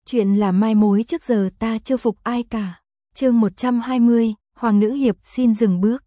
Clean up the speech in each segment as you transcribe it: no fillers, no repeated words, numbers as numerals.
Chuyện là mai mối trước giờ ta chưa phục ai cả. Chương 120, Hoàng nữ hiệp xin dừng bước.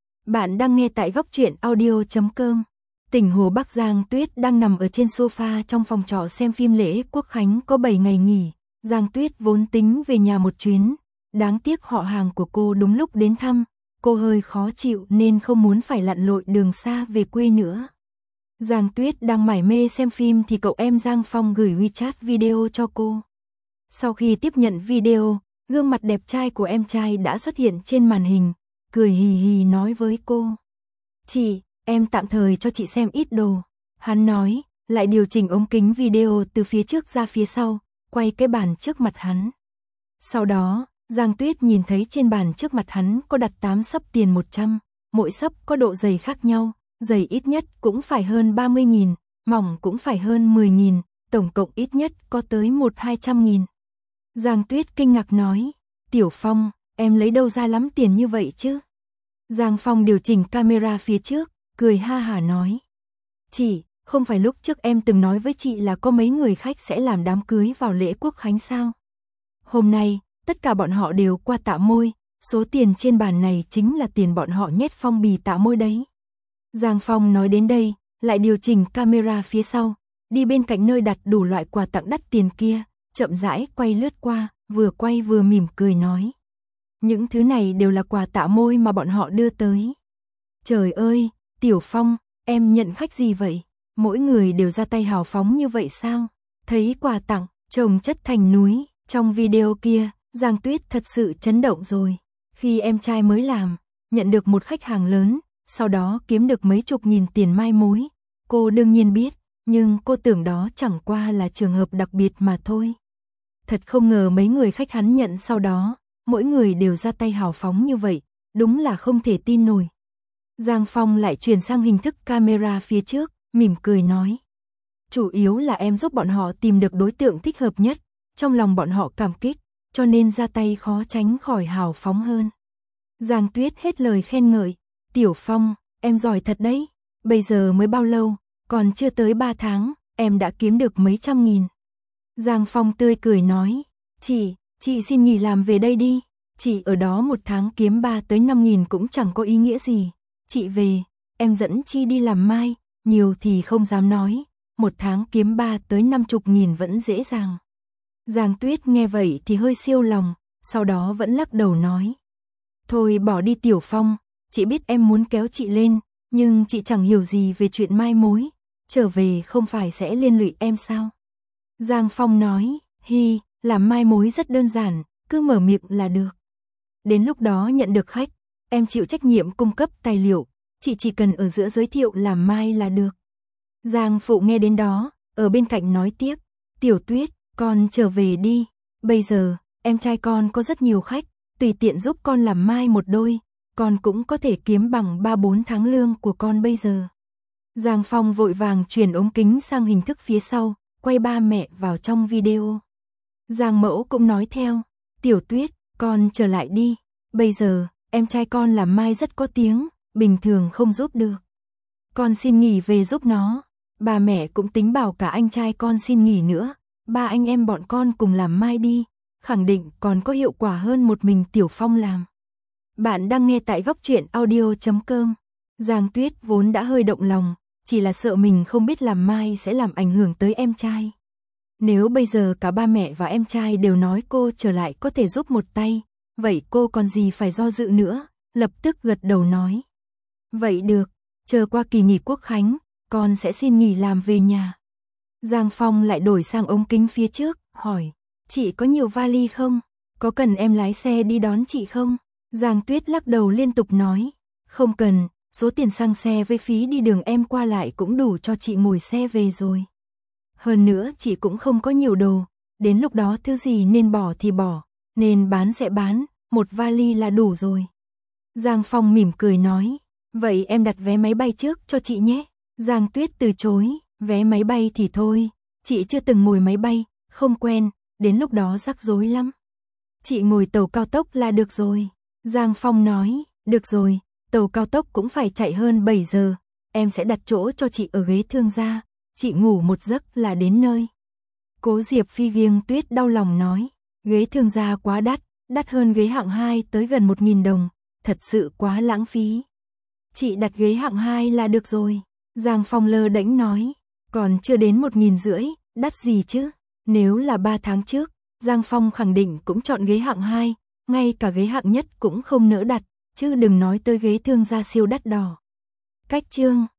Bạn đang nghe tại góc truyện audio.com. Tỉnh Hồ Bắc Giang Tuyết đang nằm ở trên sofa trong phòng trọ xem phim lễ Quốc Khánh có 7 ngày nghỉ. Giang Tuyết vốn tính về nhà một chuyến. Đáng tiếc họ hàng của cô đúng lúc đến thăm. Cô hơi khó chịu nên không muốn phải lặn lội đường xa về quê nữa. Giang Tuyết đang mải mê xem phim thì cậu em Giang Phong gửi WeChat video cho cô. Sau khi tiếp nhận video, gương mặt đẹp trai của em trai đã xuất hiện trên màn hình, cười hì hì nói với cô. Chị, em tạm thời cho chị xem ít đồ. Hắn nói, lại điều chỉnh ống kính video từ phía trước ra phía sau, quay cái bàn trước mặt hắn. Sau đó, Giang Tuyết nhìn thấy trên bàn trước mặt hắn có đặt 8 xấp tiền 100, mỗi xấp có độ dày khác nhau, dày ít nhất cũng phải hơn 30.000, mỏng cũng phải hơn 10.000, tổng cộng ít nhất có tới 1-200.000. Giang Tuyết kinh ngạc nói, Tiểu Phong, em lấy đâu ra lắm tiền như vậy chứ? Giang Phong điều chỉnh camera phía trước, cười ha hả nói. Chị, không phải lúc trước em từng nói với chị là có mấy người khách sẽ làm đám cưới vào lễ Quốc Khánh sao? Hôm nay, tất cả bọn họ đều qua tạ môi, số tiền trên bàn này chính là tiền bọn họ nhét phong bì tạ môi đấy. Giang Phong nói đến đây, lại điều chỉnh camera phía sau, đi bên cạnh nơi đặt đủ loại quà tặng đắt tiền kia, chậm rãi quay lướt qua, vừa quay vừa mỉm cười nói. Những thứ này đều là quà tạ môi mà bọn họ đưa tới. Trời ơi, Tiểu Phong, em nhận khách gì vậy? Mỗi người đều ra tay hào phóng như vậy sao? Thấy quà tặng, chồng chất thành núi, trong video kia, Giang Tuyết thật sự chấn động rồi. Khi em trai mới làm, nhận được một khách hàng lớn, sau đó kiếm được mấy chục nghìn tiền mai mối. Cô đương nhiên biết, nhưng cô tưởng đó chẳng qua là trường hợp đặc biệt mà thôi. Thật không ngờ mấy người khách hắn nhận sau đó, mỗi người đều ra tay hào phóng như vậy, đúng là không thể tin nổi. Giang Phong lại chuyển sang hình thức camera phía trước, mỉm cười nói. Chủ yếu là em giúp bọn họ tìm được đối tượng thích hợp nhất, trong lòng bọn họ cảm kích, cho nên ra tay khó tránh khỏi hào phóng hơn. Giang Tuyết hết lời khen ngợi, Tiểu Phong, em giỏi thật đấy, bây giờ mới bao lâu, còn chưa tới 3 tháng, em đã kiếm được mấy trăm nghìn. Giang Phong tươi cười nói, chị xin nghỉ làm về đây đi, chị ở đó một tháng kiếm 3 tới 5 nghìn cũng chẳng có ý nghĩa gì. Chị về, em dẫn chị đi làm mai, nhiều thì không dám nói, một tháng kiếm 3 tới 50 nghìn vẫn dễ dàng. Giang Tuyết nghe vậy thì hơi siêu lòng, sau đó vẫn lắc đầu nói. Thôi bỏ đi Tiểu Phong, chị biết em muốn kéo chị lên, nhưng chị chẳng hiểu gì về chuyện mai mối, trở về không phải sẽ liên lụy em sao? Giang Phong nói, làm mai mối rất đơn giản, cứ mở miệng là được. Đến lúc đó nhận được khách, em chịu trách nhiệm cung cấp tài liệu, chị chỉ cần ở giữa giới thiệu làm mai là được. Giang Phụ nghe đến đó, ở bên cạnh nói tiếp, Tiểu Tuyết, con trở về đi, bây giờ, em trai con có rất nhiều khách, tùy tiện giúp con làm mai một đôi, con cũng có thể kiếm bằng 3-4 tháng lương của con bây giờ. Giang Phong vội vàng chuyển ống kính sang hình thức phía sau, quay ba mẹ vào trong video. Giang Mẫu cũng nói theo, Tiểu Tuyết, con trở lại đi, bây giờ, em trai con làm mai rất có tiếng, bình thường không giúp được. Con xin nghỉ về giúp nó, bà mẹ cũng tính bảo cả anh trai con xin nghỉ nữa, ba anh em bọn con cùng làm mai đi, khẳng định còn có hiệu quả hơn một mình Tiểu Phong làm. Bạn đang nghe tại góc truyện audio.com. Giang Tuyết vốn đã hơi động lòng, chỉ là sợ mình không biết làm mai sẽ làm ảnh hưởng tới em trai. Nếu bây giờ cả ba mẹ và em trai đều nói cô trở lại có thể giúp một tay, vậy cô còn gì phải do dự nữa, lập tức gật đầu nói. Vậy được, chờ qua kỳ nghỉ Quốc Khánh, con sẽ xin nghỉ làm về nhà. Giang Phong lại đổi sang ống kính phía trước, hỏi, chị có nhiều vali không? Có cần em lái xe đi đón chị không? Giang Tuyết lắc đầu liên tục nói, không cần, số tiền xăng xe với phí đi đường em qua lại cũng đủ cho chị ngồi xe về rồi. Hơn nữa chị cũng không có nhiều đồ, đến lúc đó thứ gì nên bỏ thì bỏ, nên bán sẽ bán, một vali là đủ rồi. Giang Phong mỉm cười nói, vậy em đặt vé máy bay trước cho chị nhé. Giang Tuyết từ chối, vé máy bay thì thôi, chị chưa từng ngồi máy bay, không quen, đến lúc đó rắc rối lắm. Chị ngồi tàu cao tốc là được rồi. Giang Phong nói, được rồi, tàu cao tốc cũng phải chạy hơn 7 giờ, em sẽ đặt chỗ cho chị ở ghế thương gia, chị ngủ một giấc là đến nơi. Cố Diệp Phi nghiêng Tuyết đau lòng nói, ghế thương gia quá đắt hơn ghế hạng 2 tới gần 1.000 đồng, thật sự quá lãng phí. Chị đặt ghế hạng 2 là được rồi. Giang Phong lơ đễnh nói, còn chưa đến 1.500, đắt gì chứ. Nếu là 3 tháng trước, Giang Phong khẳng định cũng chọn ghế hạng 2, ngay cả ghế hạng nhất cũng không nỡ đặt, chứ đừng nói tới ghế thương gia siêu đắt đỏ. Cách chương